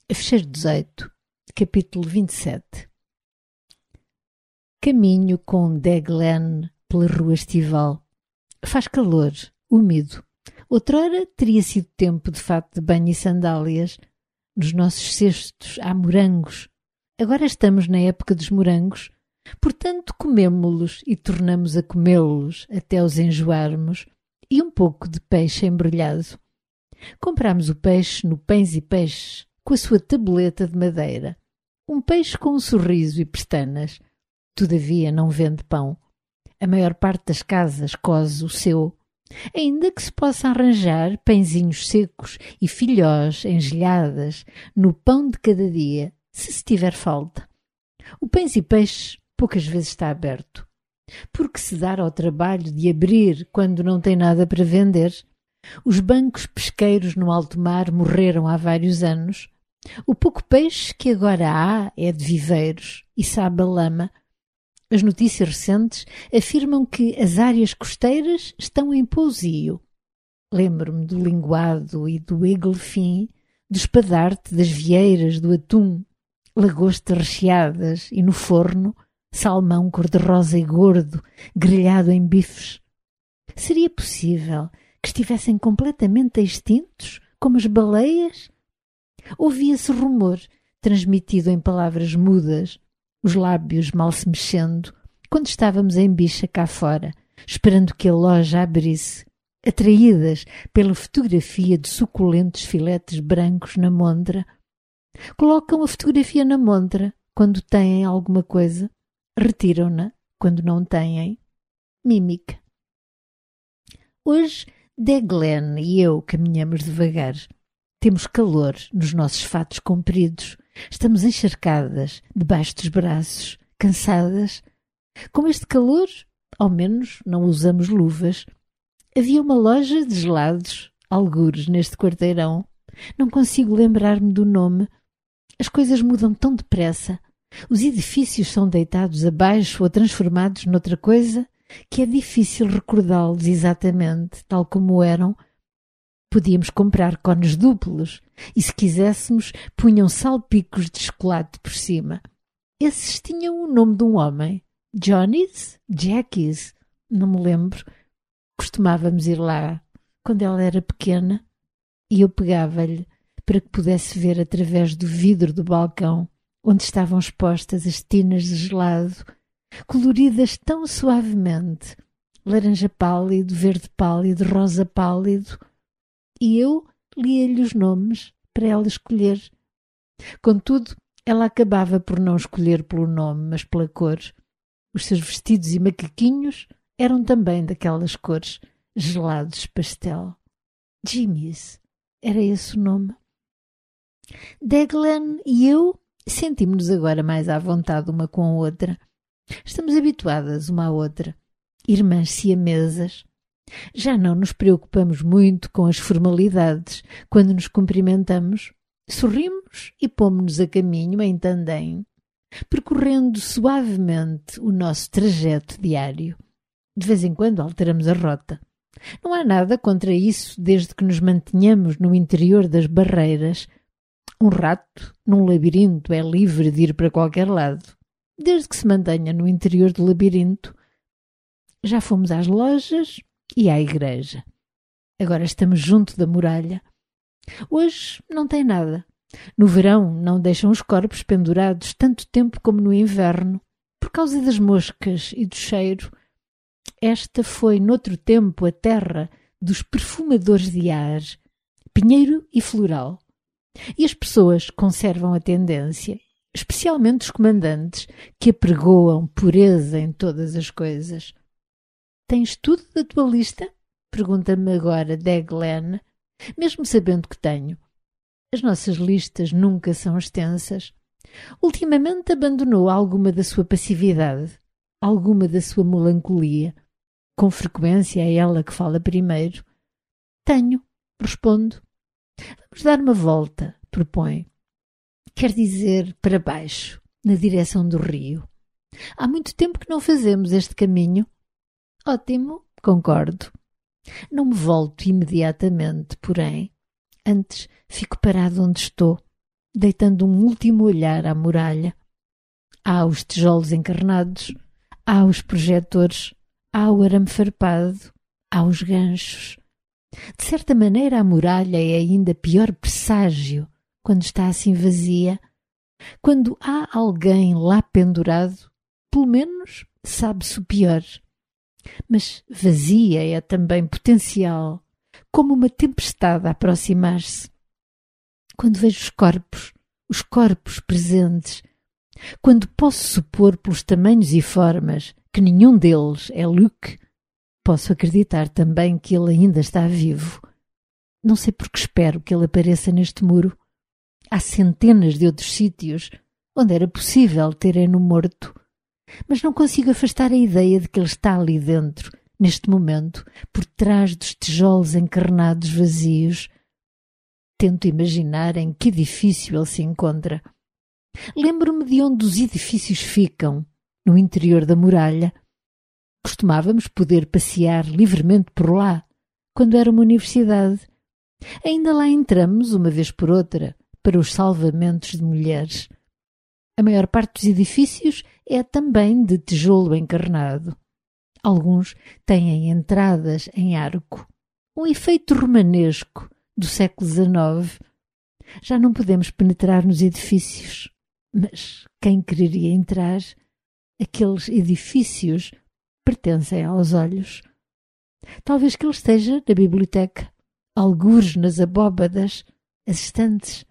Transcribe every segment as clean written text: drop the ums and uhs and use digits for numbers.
Fecheiro 18, capítulo 27. Caminho com Deglen pela rua estival. Faz calor, úmido. Outrora teria sido tempo de fato de banho e sandálias. Nos nossos cestos há morangos. Agora estamos na época dos morangos. Portanto, comemo-los e tornamos a comê-los até os enjoarmos. E um pouco de peixe embrulhado. Comprámos o peixe no Pães e Peixes, com a sua tabuleta de madeira. Um peixe com um sorriso e pestanas. Todavia não vende pão. A maior parte das casas cose o seu. Ainda que se possa arranjar pãezinhos secos e filhós engelhadas no pão de cada dia, se tiver falta. O Pães e Peixes poucas vezes está aberto. Porque se dar ao trabalho de abrir quando não tem nada para vender? Os bancos pesqueiros no alto mar morreram há vários anos. O pouco peixe que agora há é de viveiros e sabe a lama. As notícias recentes afirmam que as áreas costeiras estão em pousio. Lembro-me do linguado e do eglefim, do espadarte, das vieiras, do atum, lagostas recheadas e no forno, salmão cor-de-rosa e gordo, grelhado em bifes. Seria possível que estivessem completamente extintos, como as baleias? Ouvia-se rumor, transmitido em palavras mudas, os lábios mal se mexendo, quando estávamos em bicha cá fora, esperando que a loja abrisse, atraídas pela fotografia de suculentos filetes brancos na montra. Colocam a fotografia na montra quando têm alguma coisa, retiram-na quando não têm. Mímica. Hoje, Deglen e eu caminhamos devagar. Temos calor nos nossos fatos compridos. Estamos encharcadas debaixo dos braços, cansadas. Com este calor, ao menos não usamos luvas. Havia uma loja de gelados, algures neste quarteirão. Não consigo lembrar-me do nome. As coisas mudam tão depressa. Os edifícios são deitados abaixo ou transformados noutra coisa que é difícil recordá-los exatamente tal como eram. Podíamos comprar cones duplos e, se quiséssemos, punham salpicos de chocolate por cima. Esses tinham o nome de um homem. Johnny's? Jackie's? Não me lembro. Costumávamos ir lá quando ela era pequena e eu pegava-lhe para que pudesse ver através do vidro do balcão onde estavam expostas as tinas de gelado, coloridas tão suavemente, laranja pálido, verde pálido, rosa pálido, e eu lia-lhe os nomes para ela escolher. Contudo, ela acabava por não escolher pelo nome, mas pela cor. Os seus vestidos e macaquinhos eram também daquelas cores, gelados pastel. Jimmy's, era esse o nome. Deglen e eu sentimos-nos agora mais à vontade uma com a outra. Estamos habituadas uma à outra, irmãs siamesas. Já não nos preocupamos muito com as formalidades. Quando nos cumprimentamos, sorrimos e pomos-nos a caminho em tandem, percorrendo suavemente o nosso trajeto diário. De vez em quando alteramos a rota. Não há nada contra isso, desde que nos mantenhamos no interior das barreiras. Um rato, num labirinto, é livre de ir para qualquer lado, desde que se mantenha no interior do labirinto. Já fomos às lojas e à igreja. Agora estamos junto da muralha. Hoje não tem nada. No verão não deixam os corpos pendurados tanto tempo como no inverno, por causa das moscas e do cheiro. Esta foi, noutro tempo, a terra dos perfumadores de ar, pinheiro e floral. E as pessoas conservam a tendência, especialmente os comandantes, que apregoam pureza em todas as coisas. Tens tudo da tua lista? Pergunta-me agora Deglen, mesmo sabendo que tenho. As nossas listas nunca são extensas. Ultimamente abandonou alguma da sua passividade, alguma da sua melancolia. Com frequência é ela que fala primeiro. Tenho, respondo. Vamos dar uma volta, propõe. Quer dizer, para baixo, na direção do rio. Há muito tempo que não fazemos este caminho. Ótimo, concordo. Não me volto imediatamente, porém. Antes fico parado onde estou, deitando um último olhar à muralha. Há os tijolos encarnados, há os projetores, há o arame farpado, há os ganchos. De certa maneira, a muralha é ainda pior presságio quando está assim vazia. Quando há alguém lá pendurado, pelo menos sabe-se o pior. Mas vazia é também potencial, como uma tempestade a aproximar-se. Quando vejo os corpos presentes, quando posso supor pelos tamanhos e formas que nenhum deles é Luke, posso acreditar também que ele ainda está vivo. Não sei porque espero que ele apareça neste muro. Há centenas de outros sítios onde era possível terem-no morto, mas não consigo afastar a ideia de que ele está ali dentro, neste momento, por trás dos tijolos encarnados vazios. Tento imaginar em que edifício ele se encontra. Lembro-me de onde os edifícios ficam, no interior da muralha. Costumávamos poder passear livremente por lá, quando era uma universidade. Ainda lá entramos, uma vez por outra, para os salvamentos de mulheres. A maior parte dos edifícios é também de tijolo encarnado. Alguns têm entradas em arco, um efeito romanesco do século XIX. Já não podemos penetrar nos edifícios, mas quem quereria entrar? Aqueles edifícios pertencem aos olhos. Talvez que ele esteja na biblioteca, algures nas abóbadas, as estantes.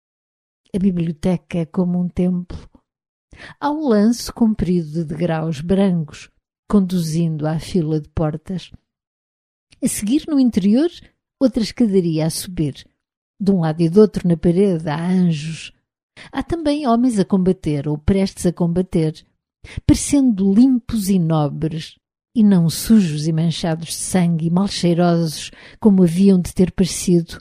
A biblioteca é como um templo. Há um lance comprido de degraus brancos, conduzindo à fila de portas. A seguir, no interior, outra escadaria a subir. De um lado e do outro, na parede, há anjos. Há também homens a combater, ou prestes a combater, parecendo limpos e nobres, e não sujos e manchados de sangue e mal cheirosos, como haviam de ter parecido.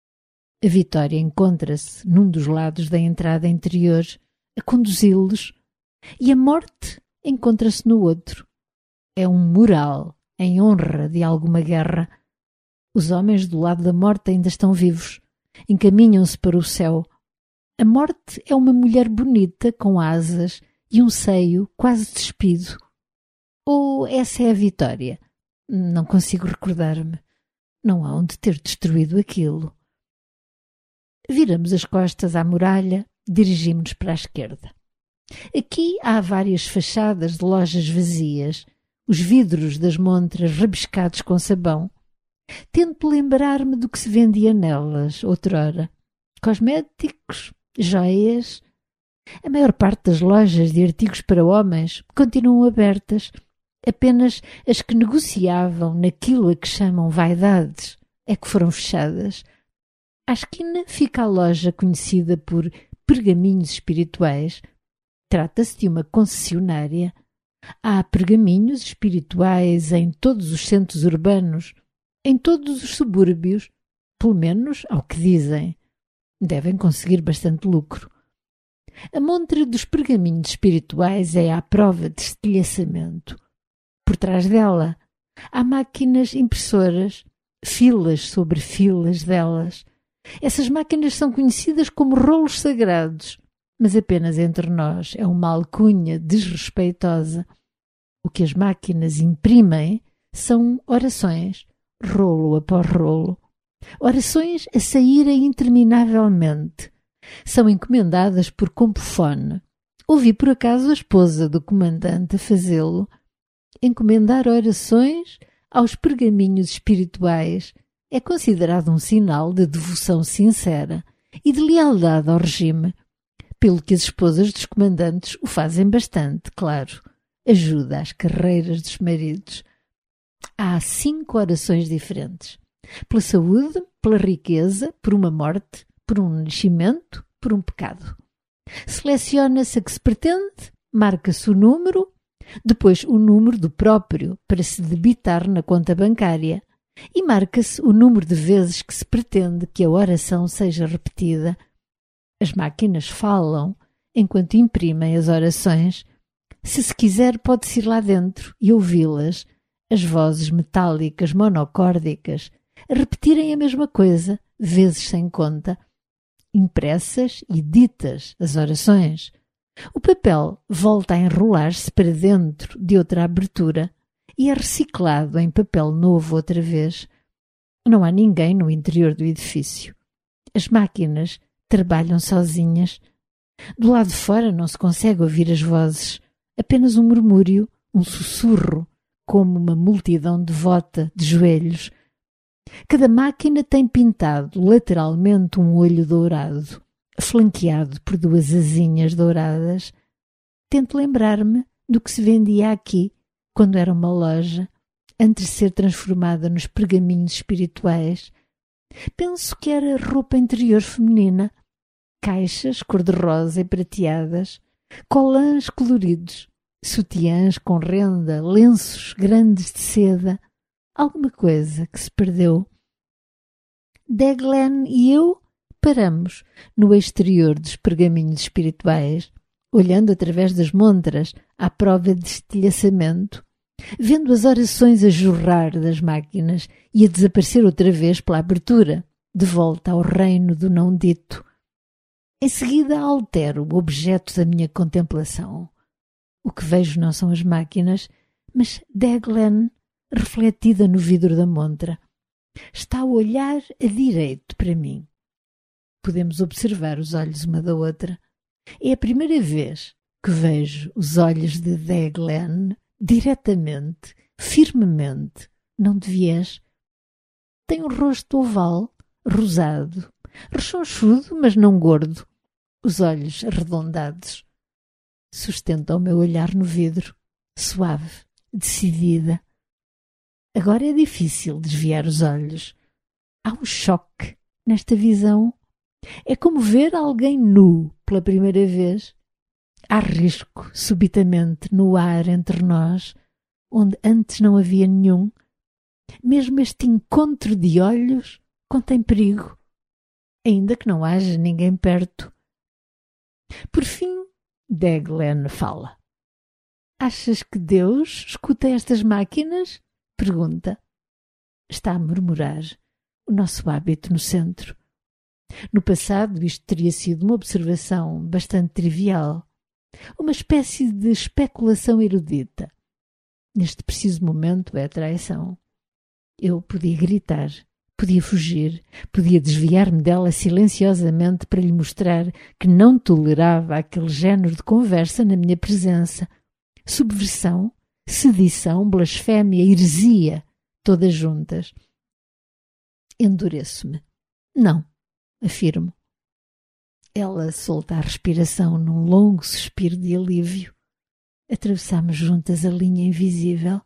A Vitória encontra-se num dos lados da entrada interior, a conduzi-los, e a morte encontra-se no outro. É um mural em honra de alguma guerra. Os homens do lado da morte ainda estão vivos, encaminham-se para o céu. A morte é uma mulher bonita, com asas e um seio quase despido. Ou essa é a Vitória? Não consigo recordar-me. Não há onde ter destruído aquilo. Viramos as costas à muralha, dirigimos-nos para a esquerda. Aqui há várias fachadas de lojas vazias, os vidros das montras rabiscados com sabão. Tento lembrar-me do que se vendia nelas outrora. Cosméticos, joias. A maior parte das lojas de artigos para homens continuam abertas. Apenas as que negociavam naquilo a que chamam vaidades é que foram fechadas. À esquina fica a loja conhecida por pergaminhos espirituais. Trata-se de uma concessionária. Há pergaminhos espirituais em todos os centros urbanos, em todos os subúrbios, pelo menos ao que dizem. Devem conseguir bastante lucro. A montra dos pergaminhos espirituais é à prova de estilhaçamento. Por trás dela há máquinas impressoras, filas sobre filas delas. Essas máquinas são conhecidas como rolos sagrados, mas apenas entre nós é uma alcunha desrespeitosa. O que as máquinas imprimem são orações, rolo após rolo. Orações a saírem interminavelmente. São encomendadas por compofone. Ouvi por acaso a esposa do comandante a fazê-lo. Encomendar orações aos pergaminhos espirituais é considerado um sinal de devoção sincera e de lealdade ao regime, pelo que as esposas dos comandantes o fazem bastante, claro. Ajuda às carreiras dos maridos. Há 5 orações diferentes. Pela saúde, pela riqueza, por uma morte, por um nascimento, por um pecado. Seleciona-se a que se pretende, marca-se o número, depois o número do próprio para se debitar na conta bancária e marca-se o número de vezes que se pretende que a oração seja repetida. As máquinas falam enquanto imprimem as orações. Se quiser, pode-se ir lá dentro e ouvi-las, as vozes metálicas monocórdicas, a repetirem a mesma coisa, vezes sem conta. impressas e ditas as orações. O papel volta a enrolar-se para dentro de outra abertura e é reciclado em papel novo outra vez. Não há ninguém no interior do edifício. As máquinas trabalham sozinhas. Do lado de fora não se consegue ouvir as vozes, apenas um murmúrio, um sussurro, como uma multidão devota de joelhos. Cada máquina tem pintado lateralmente um olho dourado, flanqueado por duas asinhas douradas. Tento lembrar-me do que se vendia aqui, quando era uma loja, antes de ser transformada nos pergaminhos espirituais. Penso que era roupa interior feminina, caixas cor-de-rosa e prateadas, colãs coloridos, sutiãs com renda, lenços grandes de seda, alguma coisa que se perdeu. Deglen e eu paramos no exterior dos pergaminhos espirituais, olhando através das montras à prova de estilhaçamento, vendo as orações a jorrar das máquinas e a desaparecer outra vez pela abertura, de volta ao reino do não dito. Em seguida altero o objeto da minha contemplação. O que vejo não são as máquinas, mas Deglen refletida no vidro da montra. Está a olhar a direito para mim. Podemos observar os olhos uma da outra. É a primeira vez que vejo os olhos de Deglen diretamente, firmemente, não de viés. Tem um rosto oval, rosado, rechonchudo, mas não gordo, os olhos arredondados. Sustenta o meu olhar no vidro, suave, decidida. Agora é difícil desviar os olhos. Há um choque nesta visão. É como ver alguém nu pela primeira vez. Há risco, subitamente, no ar entre nós, onde antes não havia nenhum. Mesmo este encontro de olhos contém perigo, ainda que não haja ninguém perto. Por fim, Deglen fala. Achas que Deus escuta estas máquinas? Pergunta. Está a murmurar, o nosso hábito no centro. No passado isto teria sido uma observação bastante trivial, uma espécie de especulação erudita. Neste preciso momento é traição. Eu podia gritar, podia fugir, podia desviar-me dela silenciosamente para lhe mostrar que não tolerava aquele género de conversa na minha presença. Subversão, sedição, blasfémia, heresia, todas juntas. Endureço-me. Não, afirmo. Ela solta a respiração num longo suspiro de alívio. Atravessamos juntas a linha invisível.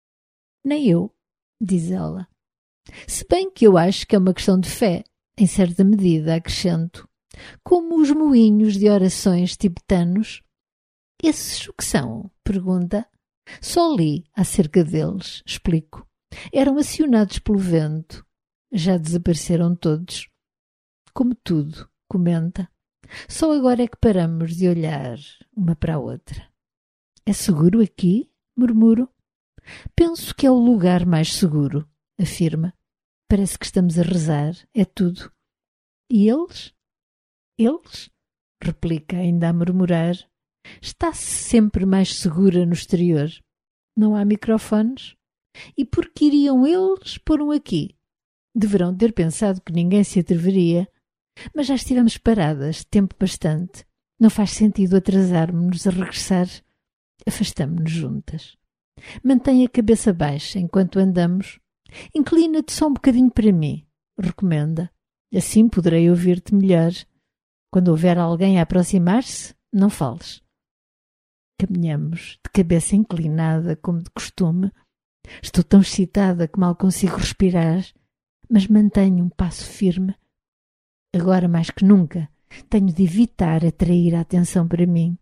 Nem eu, diz ela. Se bem que eu acho que é uma questão de fé, em certa medida, acrescento. Como os moinhos de orações tibetanos. Esses o que são? Pergunta. Só li acerca deles, explico. Eram acionados pelo vento. Já desapareceram todos. Como tudo, comenta. Só agora é que paramos de olhar uma para a outra. É seguro aqui? Murmuro. Penso que é o lugar mais seguro, afirma. Parece que estamos a rezar, é tudo. E eles? Eles? Replica, ainda a murmurar. Está-se sempre mais segura no exterior. Não há microfones? E por que iriam eles pôr um aqui? Deverão ter pensado que ninguém se atreveria. Mas já estivemos paradas, tempo bastante. Não faz sentido atrasarmos-nos a regressar. Afastamo-nos juntas. Mantém a cabeça baixa enquanto andamos. Inclina-te só um bocadinho para mim, recomenda. Assim poderei ouvir-te melhor. Quando houver alguém a aproximar-se, não fales. Caminhamos de cabeça inclinada, como de costume. Estou tão excitada que mal consigo respirar, mas mantenho um passo firme. Agora, mais que nunca, tenho de evitar atrair a atenção para mim.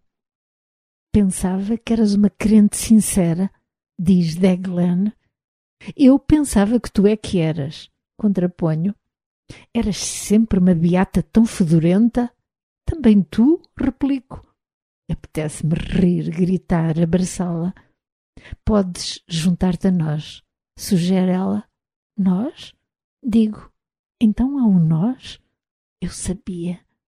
Pensava que eras uma crente sincera, diz Deglen. Eu pensava que tu é que eras, contraponho. Eras sempre uma beata tão fedorenta? Também tu? Replico. Apetece-me rir, gritar, abraçá-la. Podes juntar-te a nós, sugere ela. Nós? Digo. Então há um nós? Eu sabia.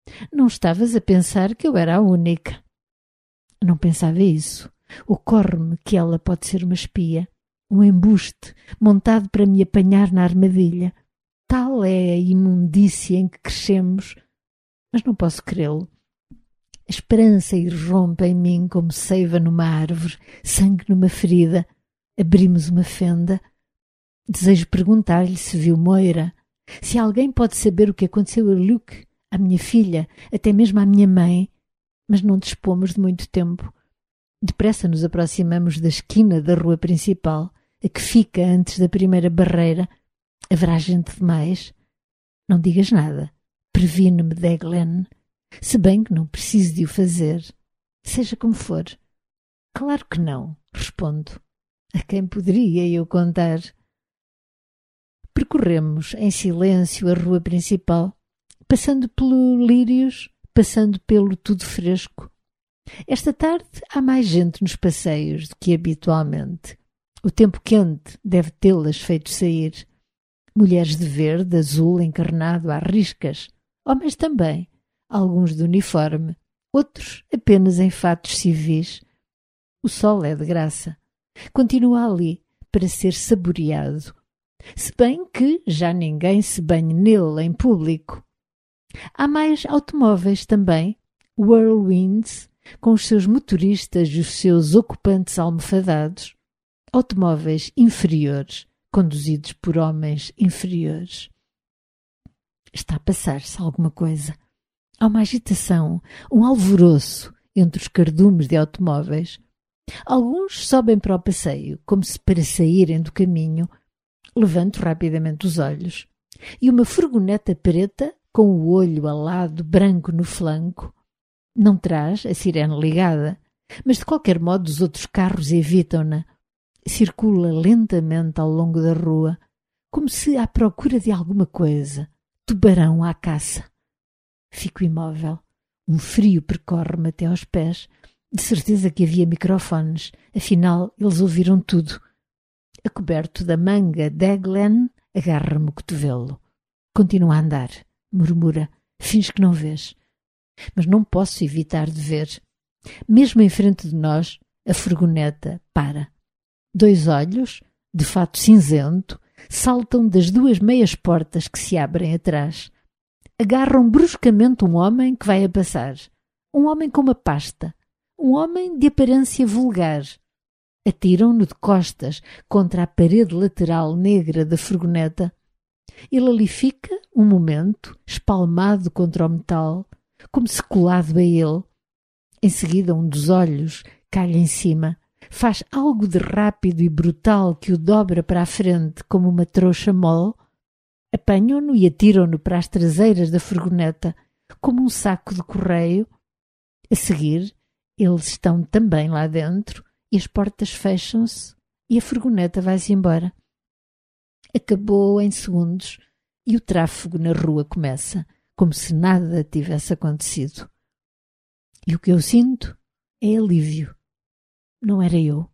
Não estavas a pensar que eu era a única. Não pensava isso. Ocorre-me que ela pode ser uma espia, um embuste montado para me apanhar na armadilha. Tal é a imundícia em que crescemos, mas não posso crê-lo. A esperança irrompe em mim como seiva numa árvore, sangue numa ferida. Abrimos uma fenda. Desejo perguntar-lhe se viu Moira, se alguém pode saber o que aconteceu a Luke, à minha filha, até mesmo à minha mãe, mas não dispomos de muito tempo. Depressa nos aproximamos da esquina da rua principal, a que fica antes da primeira barreira. Haverá gente demais? Não digas nada. Previne-me, Deglen. Se bem que não preciso de o fazer. Seja como for. Claro que não, respondo. A quem poderia eu contar? Percorremos em silêncio a rua principal, passando pelo Lírios, passando pelo Tudo Fresco. Esta tarde há mais gente nos passeios do que habitualmente. O tempo quente deve tê-las feito sair. Mulheres de verde, azul, encarnado, à riscas. Homens também, alguns de uniforme, outros apenas em fatos civis. O sol é de graça. Continua ali para ser saboreado. Se bem que já ninguém se banhe nele em público. Há mais automóveis também, whirlwinds, com os seus motoristas e os seus ocupantes almofadados. Automóveis inferiores, conduzidos por homens inferiores. Está a passar-se alguma coisa. Há uma agitação, um alvoroço entre os cardumes de automóveis. Alguns sobem para o passeio, como se para saírem do caminho. Levanto rapidamente os olhos. E uma furgoneta preta, com o olho alado branco no flanco. Não traz a sirene ligada, mas de qualquer modo os outros carros evitam-na. Circula lentamente ao longo da rua, como se à procura de alguma coisa. Tubarão à caça. Fico imóvel. Um frio percorre-me até aos pés. De certeza que havia microfones. Afinal, eles ouviram tudo. Acoberto da manga, Deglen agarra-me o cotovelo. Continua a andar. Murmura. Finge que não vês. Mas não posso evitar de ver. Mesmo em frente de nós, a furgoneta para. 2 olhos, de fato cinzento, saltam das 2 meias portas que se abrem atrás. Agarram bruscamente um homem que vai a passar. Um homem com uma pasta. Um homem de aparência vulgar. Atiram-no de costas contra a parede lateral negra da furgoneta. Ele ali fica, um momento, espalmado contra o metal, como se colado a ele. Em seguida, um dos olhos calha em cima. Faz algo de rápido e brutal que o dobra para a frente como uma trouxa mole. Apanham-no e atiram-no para as traseiras da furgoneta, como um saco de correio. A seguir, eles estão também lá dentro e as portas fecham-se e a furgoneta vai-se embora. Acabou em segundos e o tráfego na rua começa, como se nada tivesse acontecido. E o que eu sinto é alívio. Não era eu.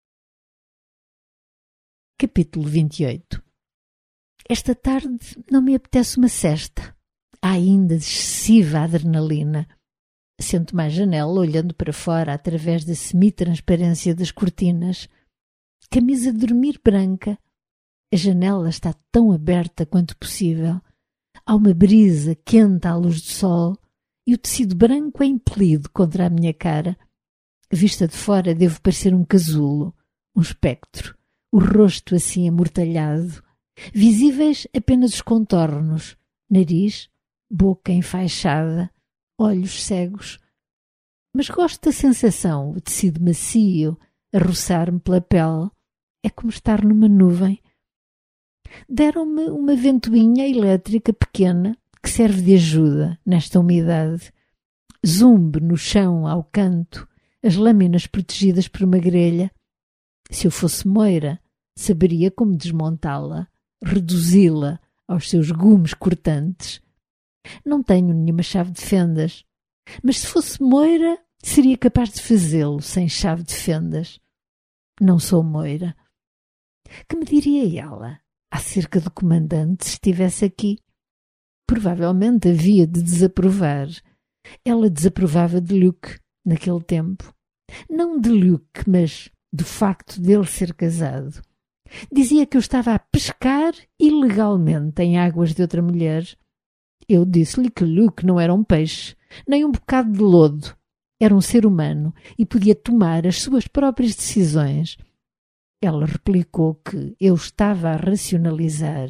Capítulo 28. Esta tarde não me apetece uma sesta. Há ainda excessiva adrenalina. Sento-me à janela, olhando para fora através da semi-transparência das cortinas. Camisa de dormir branca. A janela está tão aberta quanto possível. Há uma brisa quente à luz do sol e o tecido branco é impelido contra a minha cara. Vista de fora devo parecer um casulo, um espectro, o rosto assim amortalhado. Visíveis apenas os contornos, nariz, boca enfaixada, olhos cegos. Mas gosto da sensação, o tecido macio a roçar-me pela pele. É como estar numa nuvem. Deram-me uma ventoinha elétrica pequena que serve de ajuda nesta umidade. Zumbe no chão ao canto, as lâminas protegidas por uma grelha. Se eu fosse Moira, saberia como desmontá-la, reduzi-la aos seus gumes cortantes. Não tenho nenhuma chave de fendas, mas se fosse Moira, seria capaz de fazê-lo sem chave de fendas. Não sou Moira. Que me diria ela acerca do comandante se estivesse aqui? Provavelmente havia de desaprovar Ela desaprovava de Luke naquele tempo. Não de Luke, mas do facto dele ser casado. Dizia que eu estava a pescar ilegalmente em águas de outra mulher. Eu disse-lhe que Luke não era um peixe, nem um bocado de lodo. Era um ser humano e podia tomar as suas próprias decisões. Ela replicou que eu estava a racionalizar.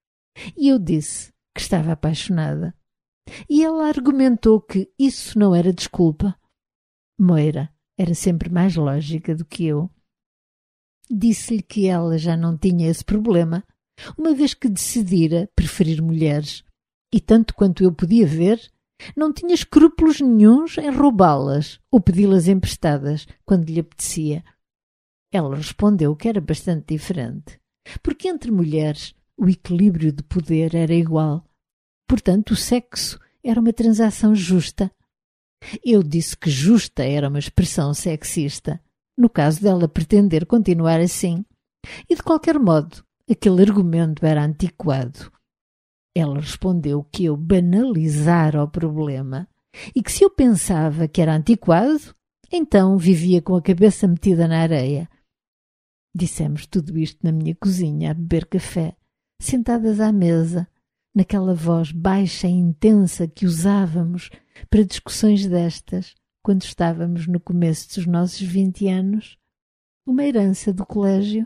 E eu disse que estava apaixonada. E ela argumentou que isso não era desculpa. Moira era sempre mais lógica do que eu. Disse-lhe que ela já não tinha esse problema, uma vez que decidira preferir mulheres. E tanto quanto eu podia ver, não tinha escrúpulos nenhuns em roubá-las ou pedi-las emprestadas quando lhe apetecia. Ela respondeu que era bastante diferente, porque entre mulheres o equilíbrio de poder era igual. Portanto, o sexo era uma transação justa. Eu disse que justa era uma expressão sexista, no caso dela pretender continuar assim, e de qualquer modo aquele argumento era antiquado. Ela respondeu que eu banalizara o problema e que se eu pensava que era antiquado, então vivia com a cabeça metida na areia. Dissemos tudo isto na minha cozinha, a beber café, sentadas à mesa, naquela voz baixa e intensa que usávamos para discussões destas, quando estávamos no começo dos nossos 20 anos, uma herança do colégio.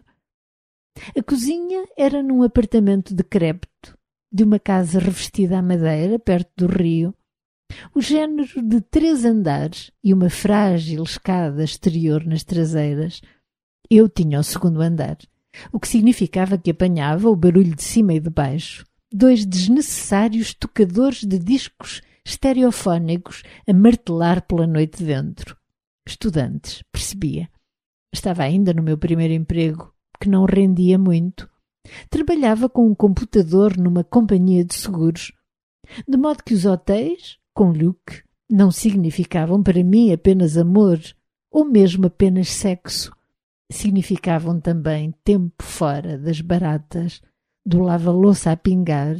A cozinha era num apartamento decrépito, de uma casa revestida à madeira, perto do rio, o género de 3 andares e uma frágil escada exterior nas traseiras. Eu tinha o 2º andar, o que significava que apanhava o barulho de cima e de baixo, 2 desnecessários tocadores de discos estereofónicos a martelar pela noite dentro. Estudantes, percebia. Estava ainda no meu primeiro emprego, que não rendia muito. Trabalhava com um computador numa companhia de seguros, de modo que os hotéis, com Luke, não significavam para mim apenas amor, ou mesmo apenas sexo. Significavam também tempo fora das baratas, do lava-louça a pingar,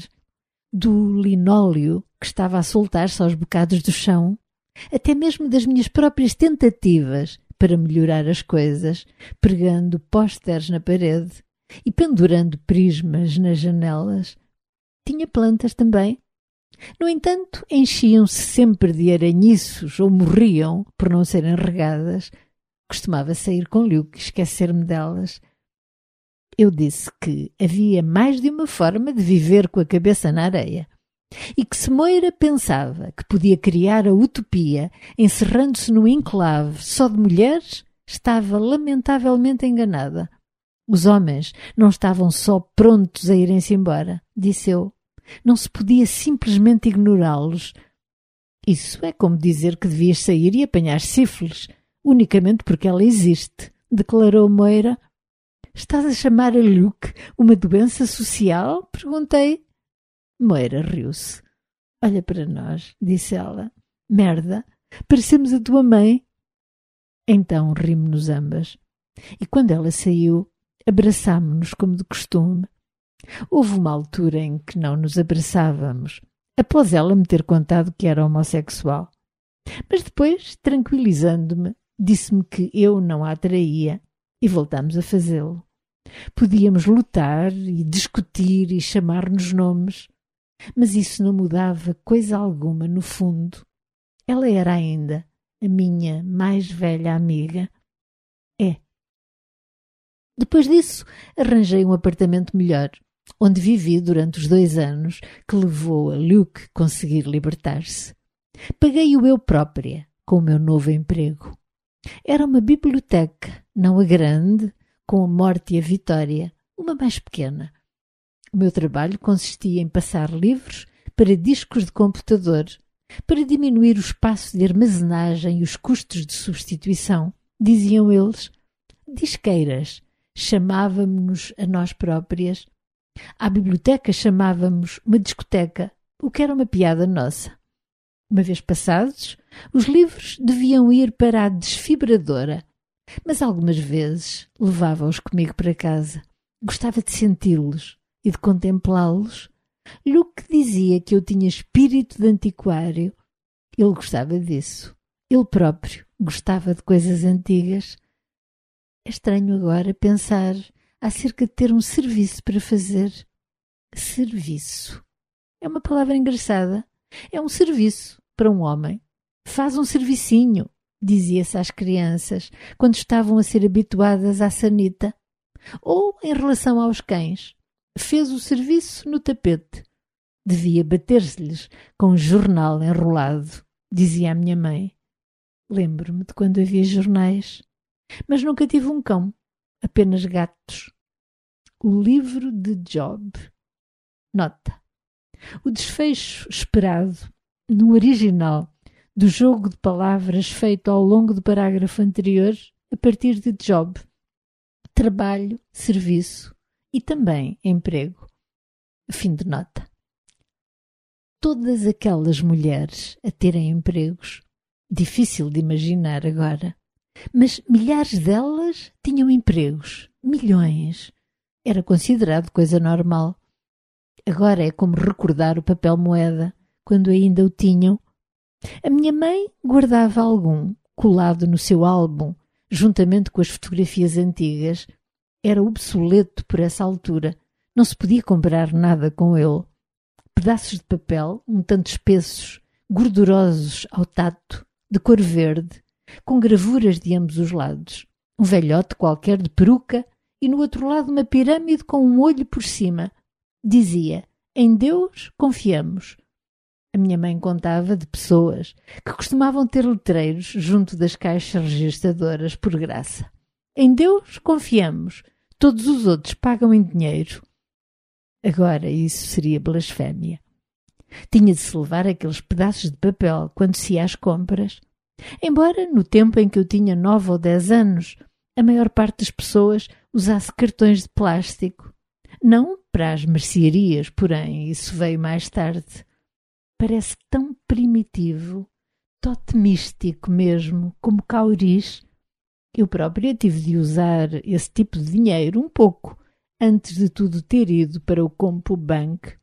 do linóleo que estava a soltar-se aos bocados do chão, até mesmo das minhas próprias tentativas para melhorar as coisas, pregando pósteres na parede e pendurando prismas nas janelas. Tinha plantas também. No entanto, enchiam-se sempre de aranhiços ou morriam por não serem regadas. Costumava sair com Luke e esquecer-me delas. Eu disse que havia mais de uma forma de viver com a cabeça na areia e que se Moira pensava que podia criar a utopia encerrando-se no enclave só de mulheres, estava lamentavelmente enganada. Os homens não estavam só prontos a irem-se embora, disse eu. Não se podia simplesmente ignorá-los. Isso é como dizer que devias sair e apanhar sífilis, unicamente porque ela existe, declarou Moira. Estás a chamar a Luke uma doença social? Perguntei. Moira riu-se. Olha para nós, disse ela. Merda, parecemos a tua mãe. Então rimos-nos ambas. E quando ela saiu, abraçámo-nos como de costume. Houve uma altura em que não nos abraçávamos, após ela me ter contado que era homossexual. Mas depois, tranquilizando-me, disse-me que eu não a atraía e voltámos a fazê-lo. Podíamos lutar e discutir e chamar-nos nomes, mas isso não mudava coisa alguma no fundo. Ela era ainda a minha mais velha amiga. É. Depois disso, arranjei um apartamento melhor, onde vivi durante os 2 anos que levou a Luke conseguir libertar-se. Paguei-o eu própria, com o meu novo emprego. Era uma biblioteca, não a grande, com a Morte e a Vitória, uma mais pequena. O meu trabalho consistia em passar livros para discos de computador, para diminuir o espaço de armazenagem e os custos de substituição, diziam eles. Disqueiras, chamávamos-nos a nós próprias. À biblioteca chamávamos uma discoteca, o que era uma piada nossa. Uma vez passados, os livros deviam ir para a desfibradora, mas algumas vezes levava-os comigo para casa. Gostava de senti-los e de contemplá-los. Luke dizia que eu tinha espírito de antiquário. Ele gostava disso. Ele próprio gostava de coisas antigas. É estranho agora pensar acerca de ter um serviço para fazer. Serviço. É uma palavra engraçada. É um serviço para um homem. Faz um servicinho, dizia-se às crianças quando estavam a ser habituadas à sanita. Ou, em relação aos cães, fez o serviço no tapete. Devia bater-se-lhes com um jornal enrolado, dizia a minha mãe. Lembro-me de quando havia jornais, mas nunca tive um cão, apenas gatos. O livro de Job. Nota. O desfecho esperado, no original, do jogo de palavras feito ao longo do parágrafo anterior, a partir de Job. Trabalho, serviço e também emprego. Fim de nota. Todas aquelas mulheres a terem empregos, difícil de imaginar agora, mas milhares delas tinham empregos, milhões. Era considerado coisa normal. Agora é como recordar o papel moeda, quando ainda o tinham. A minha mãe guardava algum, colado no seu álbum, juntamente com as fotografias antigas. Era obsoleto por essa altura. Não se podia comprar nada com ele. Pedaços de papel, um tanto espessos, gordurosos ao tato, de cor verde, com gravuras de ambos os lados. Um velhote qualquer de peruca e no outro lado uma pirâmide com um olho por cima. Dizia, em Deus confiamos. A minha mãe contava de pessoas que costumavam ter letreiros junto das caixas registadoras por graça. Em Deus confiamos, todos os outros pagam em dinheiro. Agora isso seria blasfémia. Tinha de se levar aqueles pedaços de papel quando se ia às compras. Embora, no tempo em que eu tinha 9 ou 10 anos, a maior parte das pessoas usasse cartões de plástico. Não para as mercearias, porém, isso veio mais tarde. Parece tão primitivo, totemístico mesmo, como cauris. Eu própria tive de usar esse tipo de dinheiro um pouco, antes de tudo ter ido para o Compo Bank.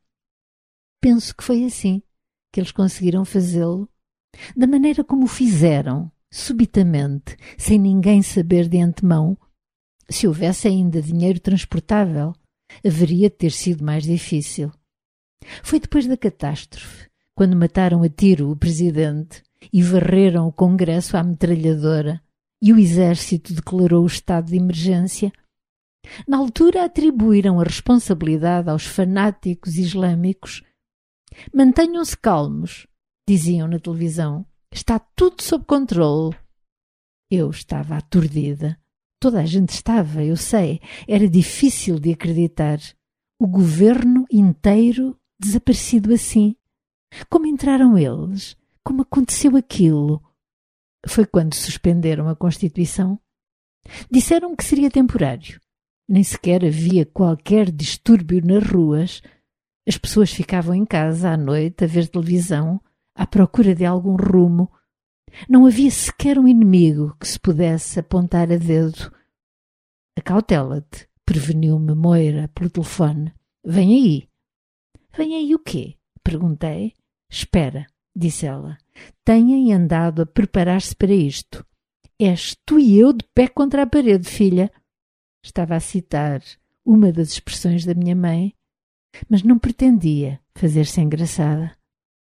Penso que foi assim que eles conseguiram fazê-lo, da maneira como o fizeram, subitamente, sem ninguém saber de antemão. Se houvesse ainda dinheiro transportável, haveria de ter sido mais difícil. Foi depois da catástrofe, quando mataram a tiro o presidente e varreram o Congresso à metralhadora e o exército declarou o estado de emergência. Na altura atribuíram a responsabilidade aos fanáticos islâmicos. Mantenham-se calmos, diziam na televisão. Está tudo sob controle. Eu estava aturdida. Toda a gente estava, eu sei. Era difícil de acreditar. O governo inteiro desaparecido assim. Como entraram eles? Como aconteceu aquilo? Foi quando suspenderam a Constituição. Disseram que seria temporário. Nem sequer havia qualquer distúrbio nas ruas. As pessoas ficavam em casa à noite a ver televisão, à procura de algum rumo. Não havia sequer um inimigo que se pudesse apontar a dedo. Acautela-te, preveniu-me Moira pelo telefone. Vem aí. Vem aí o quê? Perguntei. Espera, disse ela. Têm andado a preparar-se para isto. És tu e eu de pé contra a parede, filha. Estava a citar uma das expressões da minha mãe, mas não pretendia fazer-se engraçada.